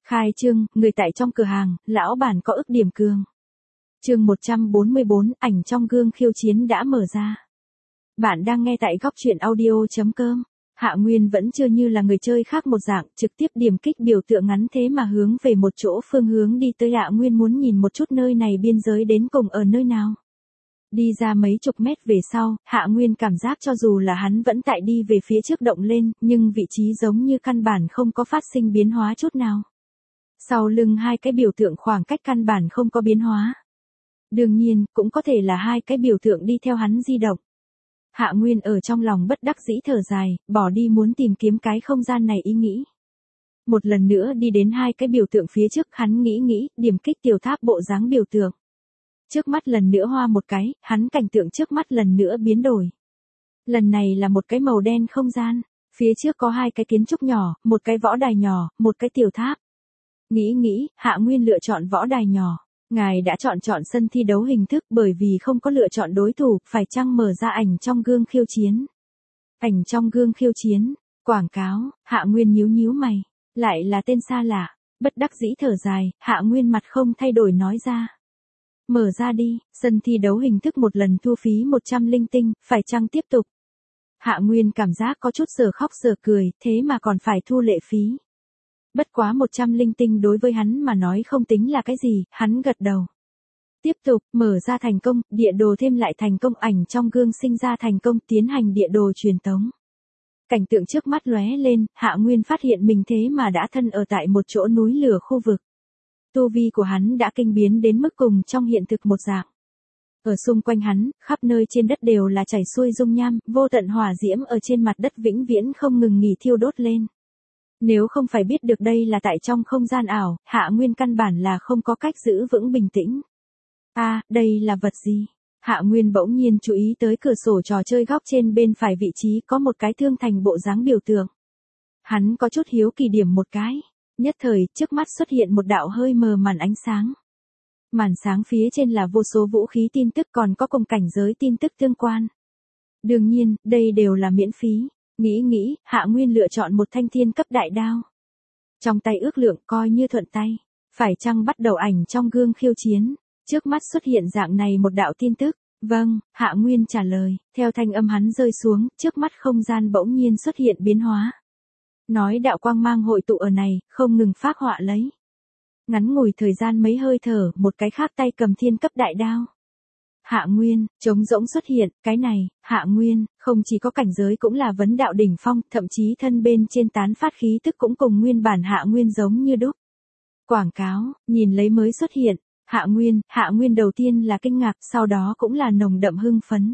Khai trương, người tại trong cửa hàng, lão bản có ức điểm cường. Chương 144, ảnh trong gương khiêu chiến đã mở ra. Bạn đang nghe tại góc truyện audio.com. Hạ Nguyên vẫn chưa như là người chơi khác một dạng, trực tiếp điểm kích biểu tượng ngắn thế mà hướng về một chỗ phương hướng đi tới. Hạ Nguyên muốn nhìn một chút nơi này biên giới đến cùng ở nơi nào. Đi ra mấy chục mét về sau, Hạ Nguyên cảm giác cho dù là hắn vẫn tại đi về phía trước động lên, nhưng vị trí giống như căn bản không có phát sinh biến hóa chút nào. Sau lưng hai cái biểu tượng khoảng cách căn bản không có biến hóa. Đương nhiên, cũng có thể là hai cái biểu tượng đi theo hắn di động. Hạ Nguyên ở trong lòng bất đắc dĩ thở dài, bỏ đi muốn tìm kiếm cái không gian này ý nghĩ. Một lần nữa đi đến hai cái biểu tượng phía trước, hắn nghĩ, điểm kích tiểu tháp bộ dáng biểu tượng. Trước mắt lần nữa hoa một cái, hắn cảnh tượng trước mắt lần nữa biến đổi. Lần này là một cái màu đen không gian, phía trước có hai cái kiến trúc nhỏ, một cái võ đài nhỏ, một cái tiểu tháp. Nghĩ, Hạ Nguyên lựa chọn võ đài nhỏ. Ngài đã chọn sân thi đấu hình thức bởi vì không có lựa chọn đối thủ, phải chăng mở ra ảnh trong gương khiêu chiến? Ảnh trong gương khiêu chiến, quảng cáo, Hạ Nguyên nhíu mày, lại là tên xa lạ, bất đắc dĩ thở dài, Hạ Nguyên mặt không thay đổi nói ra. Mở ra đi, sân thi đấu hình thức một lần thu phí 100 linh tinh, phải chăng tiếp tục? Hạ Nguyên cảm giác có chút sở khóc sở cười, thế mà còn phải thu lệ phí. Bất quá 100 linh tinh đối với hắn mà nói không tính là cái gì, hắn gật đầu. Tiếp tục, mở ra thành công, địa đồ thêm lại thành công, ảnh trong gương sinh ra thành công, tiến hành địa đồ truyền tống. Cảnh tượng trước mắt lóe lên, Hạ Nguyên phát hiện mình thế mà đã thân ở tại một chỗ núi lửa khu vực. Tu vi của hắn đã kinh biến đến mức cùng trong hiện thực một dạng. Ở xung quanh hắn, khắp nơi trên đất đều là chảy xuôi dung nham, vô tận hỏa diễm ở trên mặt đất vĩnh viễn không ngừng nghỉ thiêu đốt lên. Nếu không phải biết được đây là tại trong không gian ảo, Hạ Nguyên căn bản là không có cách giữ vững bình tĩnh. Đây là vật gì? Hạ Nguyên bỗng nhiên chú ý tới cửa sổ trò chơi góc trên bên phải vị trí có một cái thương thành bộ dáng biểu tượng. Hắn có chút hiếu kỳ điểm một cái. Nhất thời, trước mắt xuất hiện một đạo hơi mờ màn ánh sáng. Màn sáng phía trên là vô số vũ khí tin tức còn có cùng cảnh giới tin tức tương quan. Đương nhiên, đây đều là miễn phí. Nghĩ, Hạ Nguyên lựa chọn một thanh thiên cấp đại đao. Trong tay ước lượng coi như thuận tay. Phải chăng bắt đầu ảnh trong gương khiêu chiến? Trước mắt xuất hiện dạng này một đạo tin tức. Vâng, Hạ Nguyên trả lời. Theo thanh âm hắn rơi xuống, trước mắt không gian bỗng nhiên xuất hiện biến hóa. Nói đạo quang mang hội tụ ở này, không ngừng phác họa lấy. Ngắn ngủi thời gian mấy hơi thở, một cái khác tay cầm thiên cấp đại đao. Hạ Nguyên, trống rỗng xuất hiện, cái này, Hạ Nguyên, không chỉ có cảnh giới cũng là vấn đạo đỉnh phong, thậm chí thân bên trên tán phát khí tức cũng cùng nguyên bản Hạ Nguyên giống như đúc. Quảng cáo, nhìn lấy mới xuất hiện, Hạ Nguyên đầu tiên là kinh ngạc, sau đó cũng là nồng đậm hưng phấn.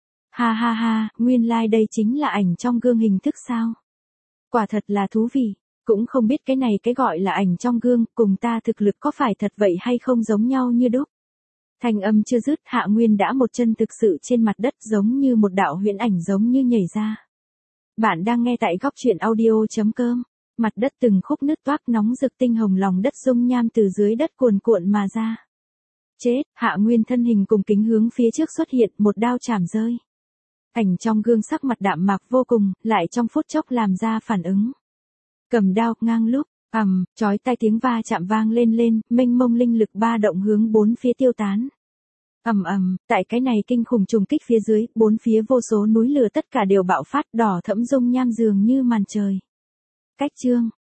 Ha, nguyên lai đây chính là ảnh trong gương hình thức sao? Quả thật là thú vị, cũng không biết cái này cái gọi là ảnh trong gương, cùng ta thực lực có phải thật vậy hay không giống nhau như đúc. Thanh âm chưa dứt, Hạ Nguyên đã một chân thực sự trên mặt đất giống như một đạo huyễn ảnh giống như nhảy ra. Bạn đang nghe tại góc truyện audio.com, mặt đất từng khúc nứt toác nóng rực tinh hồng lòng đất dung nham từ dưới đất cuồn cuộn mà ra. Chết, Hạ Nguyên thân hình cùng kính hướng phía trước xuất hiện, một đao chảm rơi. Ảnh trong gương sắc mặt đạm mạc vô cùng, lại trong phút chốc làm ra phản ứng. Cầm đao, ngang lúc, chói tai tiếng va chạm vang lên, mênh mông linh lực ba động hướng bốn phía tiêu tán. Tại cái này kinh khủng trùng kích phía dưới, bốn phía vô số núi lửa tất cả đều bạo phát, đỏ thẫm dung nham dường như màn trời. Cách chương,